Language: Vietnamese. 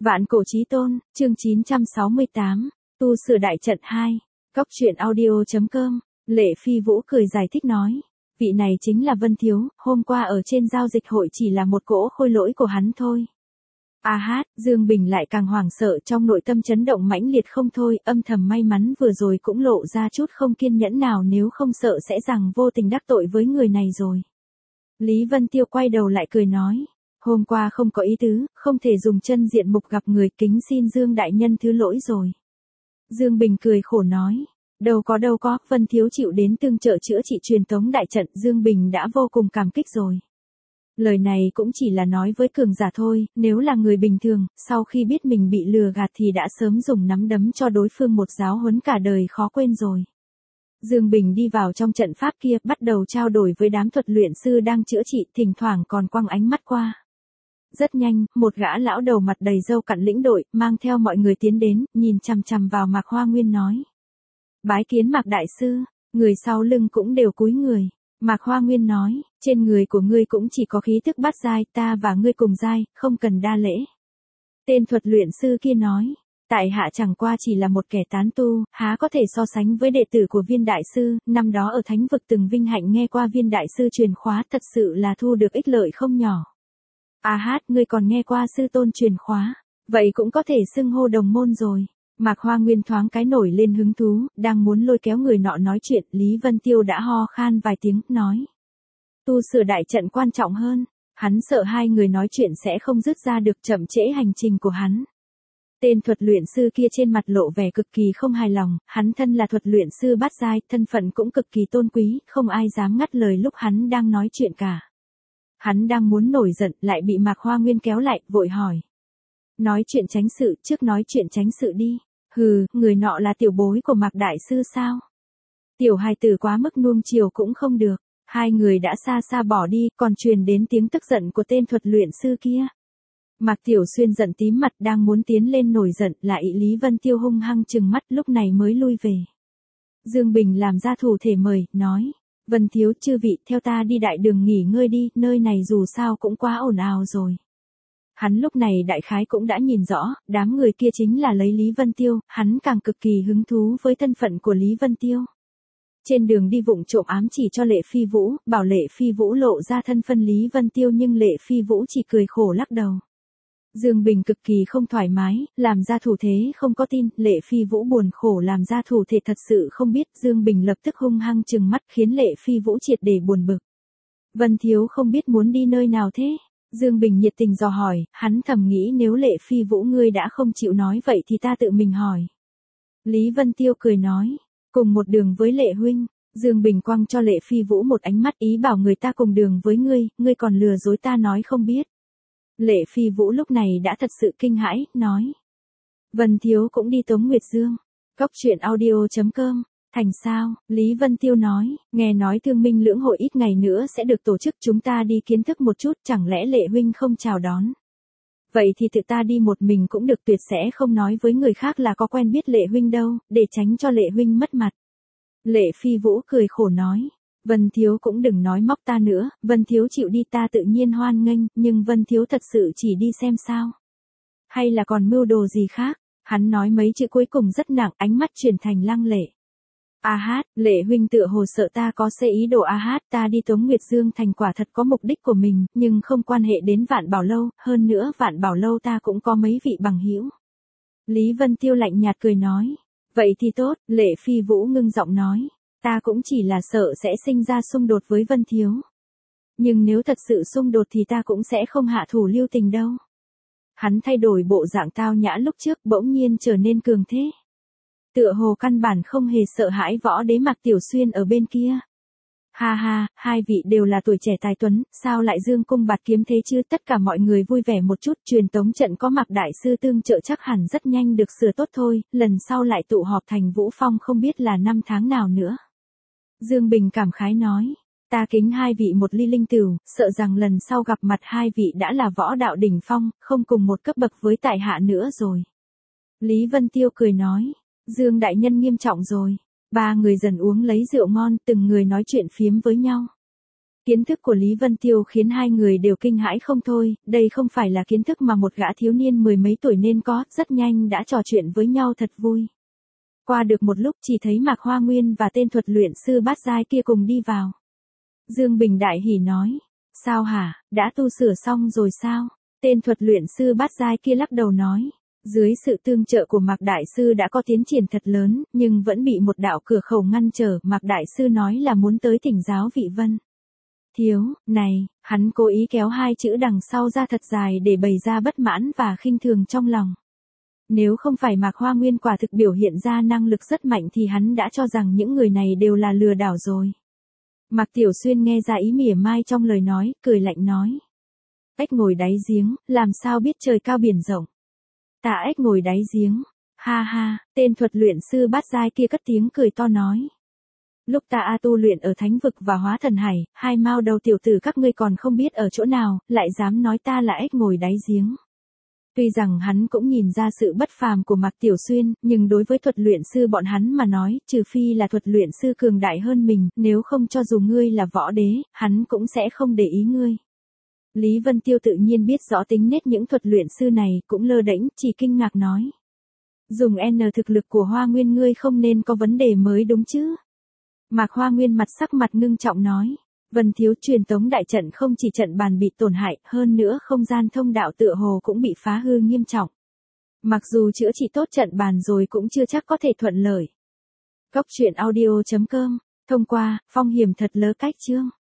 Vạn cổ chí tôn, chương 968, tu sửa đại trận 2, Cóc truyện audio.com, Lệ Phi Vũ cười giải thích nói. Vị này chính là Vân Thiếu, hôm qua ở trên giao dịch hội chỉ là một cỗ khôi lỗi của hắn thôi. Dương Bình lại càng hoảng sợ, trong nội tâm chấn động mãnh liệt không thôi, âm thầm may mắn vừa rồi cũng lộ ra chút không kiên nhẫn nào, nếu không sợ sẽ rằng vô tình đắc tội với người này rồi. Lý Vân Tiêu quay đầu lại cười nói. Hôm qua không có ý tứ, không thể dùng chân diện mục gặp người, kính xin Dương đại nhân thứ lỗi rồi. Dương Bình cười khổ nói. Đâu có, Vân Thiếu chịu đến tương trợ chữa trị truyền tống đại trận, Dương Bình đã vô cùng cảm kích rồi. Lời này cũng chỉ là nói với cường giả thôi, nếu là người bình thường, sau khi biết mình bị lừa gạt thì đã sớm dùng nắm đấm cho đối phương một giáo huấn cả đời khó quên rồi. Dương Bình đi vào trong trận pháp kia, bắt đầu trao đổi với đám thuật luyện sư đang chữa trị, thỉnh thoảng còn quăng ánh mắt qua. Rất nhanh, một gã lão đầu mặt đầy râu cặn lĩnh đội, mang theo mọi người tiến đến, nhìn chằm chằm vào Mạc Hoa Nguyên nói. Bái kiến Mạc Đại Sư, người sau lưng cũng đều cúi người. Mạc Hoa Nguyên nói, trên người của ngươi cũng chỉ có khí thức bát giai, ta và ngươi cùng giai, không cần đa lễ. Tên thuật luyện sư kia nói, tại hạ chẳng qua chỉ là một kẻ tán tu, há có thể so sánh với đệ tử của Viên Đại Sư, năm đó ở Thánh Vực từng vinh hạnh nghe qua Viên Đại Sư truyền khóa, thật sự là thu được ích lợi không nhỏ. Ngươi còn nghe qua sư tôn truyền khóa, vậy cũng có thể xưng hô đồng môn rồi. Mạc Hoa Nguyên thoáng cái nổi lên hứng thú, đang muốn lôi kéo người nọ nói chuyện, Lý Vân Tiêu đã ho khan vài tiếng, nói. Tu sửa đại trận quan trọng hơn, hắn sợ hai người nói chuyện sẽ không dứt ra được, chậm trễ hành trình của hắn. Tên thuật luyện sư kia trên mặt lộ vẻ cực kỳ không hài lòng, hắn thân là thuật luyện sư bát giai, thân phận cũng cực kỳ tôn quý, không ai dám ngắt lời lúc hắn đang nói chuyện cả. Hắn đang muốn nổi giận, lại bị Mạc Hoa Nguyên kéo lại, vội hỏi. Nói chuyện tránh sự, trước nói chuyện tránh sự đi. Hừ, người nọ là tiểu bối của Mạc Đại Sư sao? Tiểu hài tử quá mức nuông chiều cũng không được. Hai người đã xa xa bỏ đi, còn truyền đến tiếng tức giận của tên thuật luyện sư kia. Mạc Tiểu Xuyên giận tím mặt, đang muốn tiến lên nổi giận, lại Lý Vân Tiêu hung hăng trừng mắt, lúc này mới lui về. Dương Bình làm ra thủ thể mời, nói. Vân Thiếu, chư vị, theo ta đi đại đường nghỉ ngơi đi, nơi này dù sao cũng quá ồn ào rồi. Hắn lúc này đại khái cũng đã nhìn rõ, đám người kia chính là lấy Lý Vân Tiêu, hắn càng cực kỳ hứng thú với thân phận của Lý Vân Tiêu. Trên đường đi vụng trộm ám chỉ cho Lệ Phi Vũ, bảo Lệ Phi Vũ lộ ra thân phận Lý Vân Tiêu, nhưng Lệ Phi Vũ chỉ cười khổ lắc đầu. Dương Bình cực kỳ không thoải mái, làm ra thủ thế không có tin, Lệ Phi Vũ buồn khổ làm ra thủ thế thật sự không biết, Dương Bình lập tức hung hăng trừng mắt khiến Lệ Phi Vũ triệt để buồn bực. Vân Thiếu không biết muốn đi nơi nào thế? Dương Bình nhiệt tình dò hỏi, hắn thầm nghĩ nếu Lệ Phi Vũ ngươi đã không chịu nói vậy thì ta tự mình hỏi. Lý Vân Tiêu cười nói, cùng một đường với Lệ huynh. Dương Bình quăng cho Lệ Phi Vũ một ánh mắt ý bảo người ta cùng đường với ngươi còn lừa dối ta nói không biết. Lệ Phi Vũ lúc này đã thật sự kinh hãi, nói. Vân Thiếu cũng đi Tống Nguyệt Dương. Cóc truyện audio.com. Thành sao, Lý Vân Tiêu nói, nghe nói Thương Minh Lưỡng hội ít ngày nữa sẽ được tổ chức, chúng ta đi kiến thức một chút, chẳng lẽ Lệ huynh không chào đón. Vậy thì tự ta đi một mình cũng được, tuyệt sẽ không nói với người khác là có quen biết Lệ huynh đâu, để tránh cho Lệ huynh mất mặt. Lệ Phi Vũ cười khổ nói, Vân Thiếu cũng đừng nói móc ta nữa, Vân Thiếu chịu đi ta tự nhiên hoan nghênh, nhưng Vân Thiếu thật sự chỉ đi xem sao. Hay là còn mưu đồ gì khác, hắn nói mấy chữ cuối cùng rất nặng, ánh mắt chuyển thành lăng lệ. Lệ huynh tựa hồ sợ ta có xe ý đồ ta đi Tống Nguyệt Dương thành quả thật có mục đích của mình, nhưng không quan hệ đến Vạn Bảo Lâu, hơn nữa Vạn Bảo Lâu ta cũng có mấy vị bằng hữu. Lý Vân Tiêu lạnh nhạt cười nói, vậy thì tốt, Lệ Phi Vũ ngưng giọng nói, ta cũng chỉ là sợ sẽ sinh ra xung đột với Vân Thiếu. Nhưng nếu thật sự xung đột thì ta cũng sẽ không hạ thủ lưu tình đâu. Hắn thay đổi bộ dạng tao nhã lúc trước, bỗng nhiên trở nên cường thế. Tựa hồ căn bản không hề sợ hãi võ đế Mạc Tiểu Xuyên ở bên kia. Hai vị đều là tuổi trẻ tài tuấn, sao lại dương cung bạt kiếm thế chứ? Tất cả mọi người vui vẻ một chút, truyền tống trận có Mạc Đại Sư tương trợ chắc hẳn rất nhanh được sửa tốt thôi, lần sau lại tụ họp thành Vũ Phong không biết là năm tháng nào nữa. Dương Bình cảm khái nói, ta kính hai vị một ly linh tửu, sợ rằng lần sau gặp mặt hai vị đã là võ đạo đỉnh phong, không cùng một cấp bậc với tại hạ nữa rồi. Lý Vân Tiêu cười nói. Dương đại nhân nghiêm trọng rồi. Ba người dần uống lấy rượu ngon, từng người nói chuyện phiếm với nhau. Kiến thức của Lý Vân Tiêu khiến hai người đều kinh hãi không thôi, đây không phải là kiến thức mà một gã thiếu niên mười mấy tuổi nên có, rất nhanh đã trò chuyện với nhau thật vui. Qua được một lúc chỉ thấy Mạc Hoa Nguyên và tên thuật luyện sư bát giai kia cùng đi vào. Dương Bình đại hỉ nói, sao hả, đã tu sửa xong rồi sao? Tên thuật luyện sư bát giai kia lắc đầu nói, dưới sự tương trợ của Mạc Đại Sư đã có tiến triển thật lớn, nhưng vẫn bị một đạo cửa khẩu ngăn trở. Mạc Đại Sư nói là muốn tới thỉnh giáo vị Vân Thiếu, này, hắn cố ý kéo hai chữ đằng sau ra thật dài để bày ra bất mãn và khinh thường trong lòng. Nếu không phải Mạc Hoa Nguyên quả thực biểu hiện ra năng lực rất mạnh thì hắn đã cho rằng những người này đều là lừa đảo rồi. Mạc Tiểu Xuyên nghe ra ý mỉa mai trong lời nói, cười lạnh nói. Ếch ngồi đáy giếng, làm sao biết trời cao biển rộng. Ta ếch ngồi đáy giếng. Ha ha, tên thuật luyện sư bát giai kia cất tiếng cười to nói. Lúc ta tu luyện ở Thánh Vực và Hóa Thần Hải, hai mao đầu tiểu tử các ngươi còn không biết ở chỗ nào, lại dám nói ta là ếch ngồi đáy giếng. Tuy rằng hắn cũng nhìn ra sự bất phàm của Mạc Tiểu Xuyên, nhưng đối với thuật luyện sư bọn hắn mà nói, trừ phi là thuật luyện sư cường đại hơn mình, nếu không cho dù ngươi là võ đế, hắn cũng sẽ không để ý ngươi. Lý Vân Tiêu tự nhiên biết rõ tính nết những thuật luyện sư này, cũng lơ đễnh, chỉ kinh ngạc nói. Dùng N thực lực của Hoa Nguyên ngươi không nên có vấn đề mới đúng chứ. Mạc Hoa Nguyên sắc mặt ngưng trọng nói. Vân Thiếu, truyền tống đại trận không chỉ trận bàn bị tổn hại, hơn nữa không gian thông đạo tựa hồ cũng bị phá hư nghiêm trọng. Mặc dù chữa trị tốt trận bàn rồi cũng chưa chắc có thể thuận lợi. Cốc truyện audio.com, thông qua, phong hiểm thật lớ cách chương.